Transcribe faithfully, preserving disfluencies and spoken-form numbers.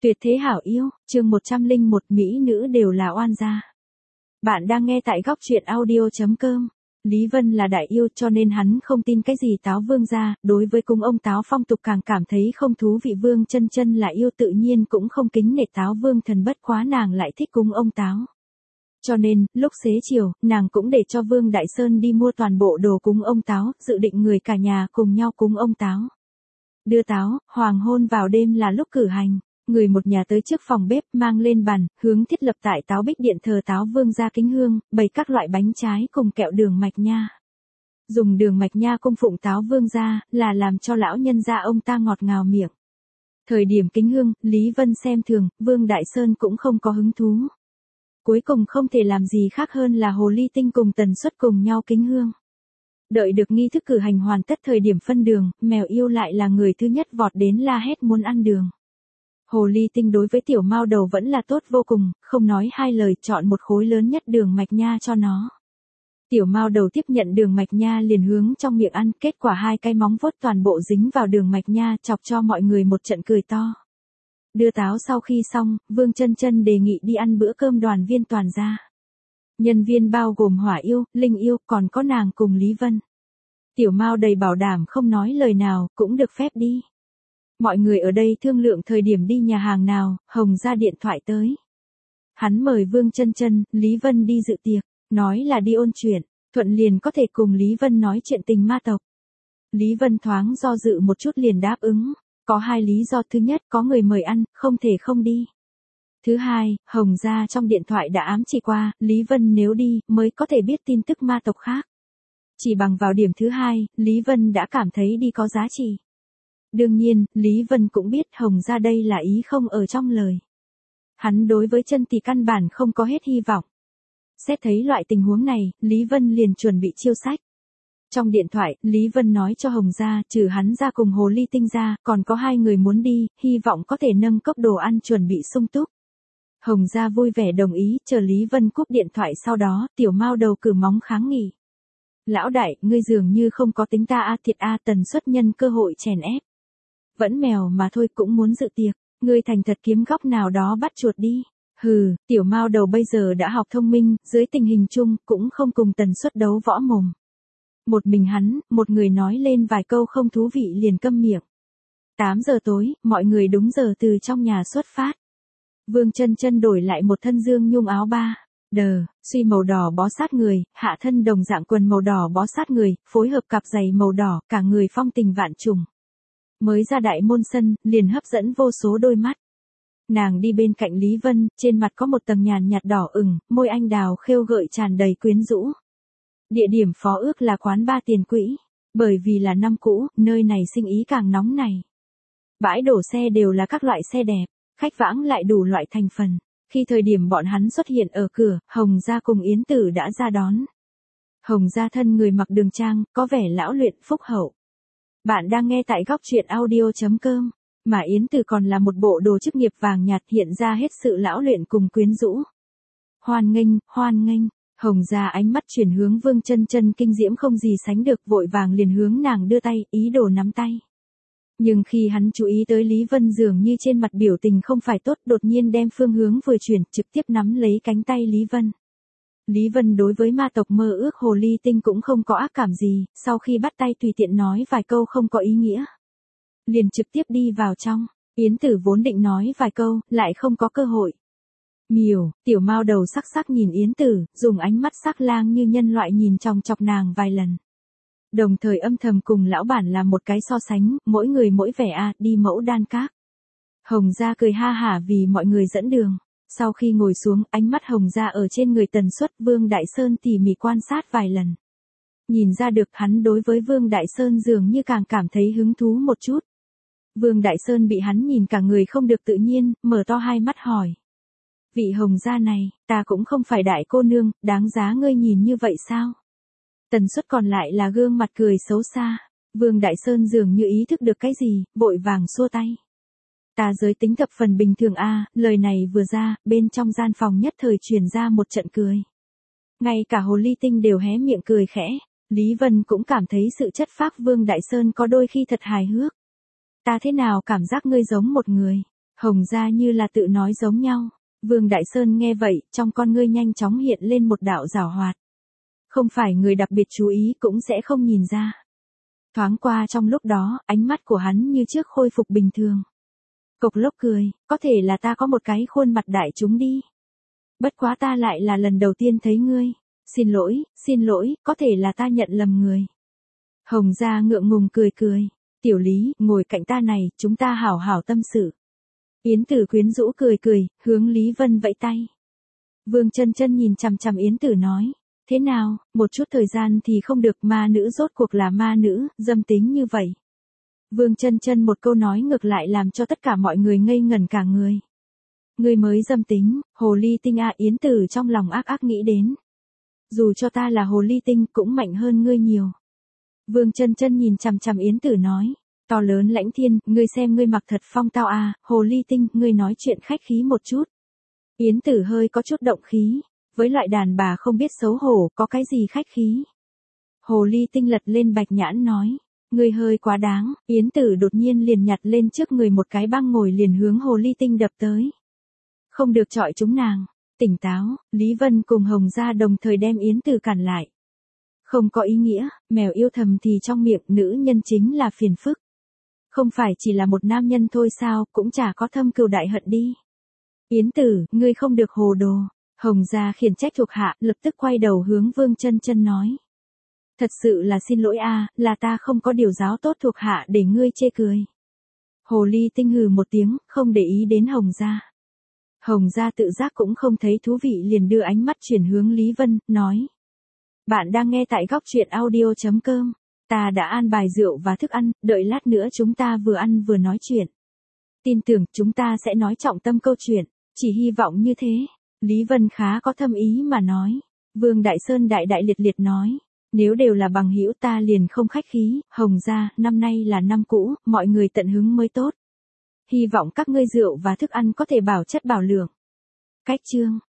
Tuyệt thế hảo yêu, chương một trăm lẻ một Mỹ nữ đều là oan gia. Bạn đang nghe tại góc truyện audio chấm com. Lý Vân là đại yêu cho nên hắn không tin cái gì Táo Vương gia, đối với cung ông Táo phong tục càng cảm thấy không thú vị. Vương Chân Chân là yêu tự nhiên cũng không kính nể Táo Vương thần, bất quá nàng lại thích cung ông Táo. Cho nên, lúc xế chiều, nàng cũng để cho Vương Đại Sơn đi mua toàn bộ đồ cúng ông Táo, dự định người cả nhà cùng nhau cúng ông Táo. Đưa táo, hoàng hôn vào đêm là lúc cử hành. Người một nhà tới trước phòng bếp mang lên bàn, hướng thiết lập tại Táo Bích Điện thờ Táo Vương gia kính hương, bày các loại bánh trái cùng kẹo đường mạch nha. Dùng đường mạch nha cung phụng Táo Vương gia, là làm cho lão nhân gia ông ta ngọt ngào miệng. Thời điểm kính hương, Lý Vân xem thường, Vương Đại Sơn cũng không có hứng thú. Cuối cùng không thể làm gì khác hơn là Hồ Ly Tinh cùng Tần Suất cùng nhau kính hương. Đợi được nghi thức cử hành hoàn tất, thời điểm phân đường, mèo yêu lại là người thứ nhất vọt đến la hét muốn ăn đường. Hồ Ly Tinh đối với tiểu mao đầu vẫn là tốt vô cùng, không nói hai lời chọn một khối lớn nhất đường mạch nha cho nó. Tiểu mao đầu tiếp nhận đường mạch nha liền hướng trong miệng ăn, kết quả hai cái móng vuốt toàn bộ dính vào đường mạch nha, chọc cho mọi người một trận cười to. Đưa táo sau khi xong, Vương Chân Chân đề nghị đi ăn bữa cơm đoàn viên toàn gia. Nhân viên bao gồm Hỏa yêu, Linh yêu, còn có nàng cùng Lý Vân. Tiểu Mao đầy bảo đảm không nói lời nào, cũng được phép đi. Mọi người ở đây thương lượng thời điểm đi nhà hàng nào, Hồng ra điện thoại tới. Hắn mời Vương Chân Chân, Lý Vân đi dự tiệc, nói là đi ôn chuyện, thuận liền có thể cùng Lý Vân nói chuyện tình ma tộc. Lý Vân thoáng do dự một chút liền đáp ứng, có hai lý do: thứ nhất, có người mời ăn, không thể không đi. Thứ hai, Hồng gia trong điện thoại đã ám chỉ qua, Lý Vân nếu đi, mới có thể biết tin tức ma tộc khác. Chỉ bằng vào điểm thứ hai, Lý Vân đã cảm thấy đi có giá trị. Đương nhiên, Lý Vân cũng biết Hồng gia đây là ý không ở trong lời. Hắn đối với chân thì căn bản không có hết hy vọng. Xét thấy loại tình huống này, Lý Vân liền chuẩn bị chiêu sách. Trong điện thoại, Lý Vân nói cho Hồng gia, trừ hắn ra cùng Hồ Ly Tinh ra, còn có hai người muốn đi, hy vọng có thể nâng cốc đồ ăn chuẩn bị sung túc. Hồng gia vui vẻ đồng ý, chờ Lý Vân cúp điện thoại sau đó, tiểu mao đầu cử móng kháng nghị. Lão đại, ngươi dường như không có tính ta a thiệt a. Tần Suất nhân cơ hội chèn ép. Vẫn mèo mà thôi cũng muốn dự tiệc, ngươi thành thật kiếm góc nào đó bắt chuột đi. Hừ, tiểu mao đầu bây giờ đã học thông minh, dưới tình hình chung, cũng không cùng Tần Suất đấu võ mồm. Một mình hắn, một người nói lên vài câu không thú vị liền câm miệng. tám giờ tối, mọi người đúng giờ từ trong nhà xuất phát. Vương Chân Chân đổi lại một thân dương nhung áo ba, đờ, suy màu đỏ bó sát người, hạ thân đồng dạng quần màu đỏ bó sát người, phối hợp cặp giày màu đỏ, cả người phong tình vạn trùng. Mới ra đại môn sân, liền hấp dẫn vô số đôi mắt. Nàng đi bên cạnh Lý Vân, trên mặt có một tầng nhàn nhạt đỏ ửng, môi anh đào khêu gợi tràn đầy quyến rũ. Địa điểm phó ước là quán ba Tiền Quỹ, bởi vì là năm cũ, nơi này sinh ý càng nóng này. Bãi đổ xe đều là các loại xe đẹp, khách vãng lại đủ loại thành phần. Khi thời điểm bọn hắn xuất hiện ở cửa, Hồng gia cùng Yến Tử đã ra đón. Hồng gia thân người mặc đường trang, có vẻ lão luyện phúc hậu. Bạn đang nghe tại góc truyện audio chấm com, mà Yến Tử còn là một bộ đồ chức nghiệp vàng nhạt, hiện ra hết sự lão luyện cùng quyến rũ. Hoan nghênh, hoan nghênh. Hồng gia ánh mắt chuyển hướng Vương Chân Chân, kinh diễm không gì sánh được, vội vàng liền hướng nàng đưa tay, ý đồ nắm tay. Nhưng khi hắn chú ý tới Lý Vân dường như trên mặt biểu tình không phải tốt, đột nhiên đem phương hướng vừa chuyển, trực tiếp nắm lấy cánh tay Lý Vân. Lý Vân đối với ma tộc mơ ước Hồ Ly Tinh cũng không có ác cảm gì, sau khi bắt tay tùy tiện nói vài câu không có ý nghĩa. Liền trực tiếp đi vào trong, Yến Tử vốn định nói vài câu, lại không có cơ hội. Miều, tiểu mao đầu sắc sắc nhìn Yến Tử, dùng ánh mắt sắc lang như nhân loại nhìn chòng chọc nàng vài lần. Đồng thời âm thầm cùng lão bản làm một cái so sánh, mỗi người mỗi vẻ a, à, đi mẫu đan các. Hồng gia cười ha hả vì mọi người dẫn đường. Sau khi ngồi xuống, ánh mắt Hồng gia ở trên người Tần Suất, Vương Đại Sơn tỉ mỉ quan sát vài lần. Nhìn ra được hắn đối với Vương Đại Sơn dường như càng cảm thấy hứng thú một chút. Vương Đại Sơn bị hắn nhìn cả người không được tự nhiên, mở to hai mắt hỏi. Vị Hồng gia này, ta cũng không phải đại cô nương, đáng giá ngươi nhìn như vậy sao? Tần Suất còn lại là gương mặt cười xấu xa. Vương Đại Sơn dường như ý thức được cái gì, vội vàng xua tay. Ta giới tính thập phần bình thường a. Lời này vừa ra, bên trong gian phòng nhất thời truyền ra một trận cười. Ngay cả Hồ Ly Tinh đều hé miệng cười khẽ. Lý Vân cũng cảm thấy sự chất phác Vương Đại Sơn có đôi khi thật hài hước. Ta thế nào cảm giác ngươi giống một người? Hồng gia như là tự nói giống nhau. Vương Đại Sơn nghe vậy, trong con ngươi nhanh chóng hiện lên một đạo giảo hoạt. Không phải người đặc biệt chú ý cũng sẽ không nhìn ra. Thoáng qua trong lúc đó, ánh mắt của hắn như trước khôi phục bình thường. Cộc lốc cười, có thể là ta có một cái khuôn mặt đại chúng đi. Bất quá ta lại là lần đầu tiên thấy ngươi. Xin lỗi, xin lỗi, có thể là ta nhận lầm người. Hồng gia ngượng ngùng cười cười. Tiểu Lý, ngồi cạnh ta này, chúng ta hảo hảo tâm sự. Yến Tử quyến rũ cười cười, hướng Lý Vân vẫy tay. Vương Chân Chân nhìn chằm chằm Yến Tử nói. Thế nào, một chút thời gian thì không được, ma nữ rốt cuộc là ma nữ, dâm tính như vậy. Vương Chân Chân một câu nói ngược lại làm cho tất cả mọi người ngây ngẩn cả người. Ngươi mới dâm tính, hồ ly tinh à, Yến Tử trong lòng ác ác nghĩ đến. Dù cho ta là hồ ly tinh cũng mạnh hơn ngươi nhiều. Vương Chân Chân nhìn chằm chằm Yến Tử nói. To lớn lãnh thiên, ngươi xem ngươi mặc thật phong tao à, hồ ly tinh, ngươi nói chuyện khách khí một chút. Yến Tử hơi có chút động khí. Với loại đàn bà không biết xấu hổ, có cái gì khách khí. Hồ ly tinh lật lên bạch nhãn nói. Ngươi hơi quá đáng, Yến Tử đột nhiên liền nhặt lên trước người một cái băng ngồi liền hướng hồ ly tinh đập tới. Không được chọi chúng nàng. Tỉnh táo, Lý Vân cùng Hồng gia đồng thời đem Yến Tử cản lại. Không có ý nghĩa, mèo yêu thầm thì trong miệng nữ nhân chính là phiền phức. Không phải chỉ là một nam nhân thôi sao, cũng chả có thâm cừu đại hận đi. Yến Tử, ngươi không được hồ đồ. Hồng gia khiển trách thuộc hạ, lập tức quay đầu hướng Vương Chân Chân nói. Thật sự là xin lỗi a, là ta không có điều giáo tốt thuộc hạ để ngươi chê cười. Hồ ly tinh hừ một tiếng, không để ý đến Hồng gia. Hồng gia tự giác cũng không thấy thú vị liền đưa ánh mắt chuyển hướng Lý Vân, nói. Bạn đang nghe tại góc truyện audio chấm com. Ta đã an bài rượu và thức ăn, đợi lát nữa chúng ta vừa ăn vừa nói chuyện. Tin tưởng chúng ta sẽ nói trọng tâm câu chuyện, chỉ hy vọng như thế. Lý Vân khá có thâm ý mà nói. Vương Đại Sơn đại đại liệt liệt nói. Nếu đều là bằng hữu ta liền không khách khí, Hồng gia, năm nay là năm cũ, mọi người tận hứng mới tốt. Hy vọng các ngươi rượu và thức ăn có thể bảo chất bảo lượng. Cách chương.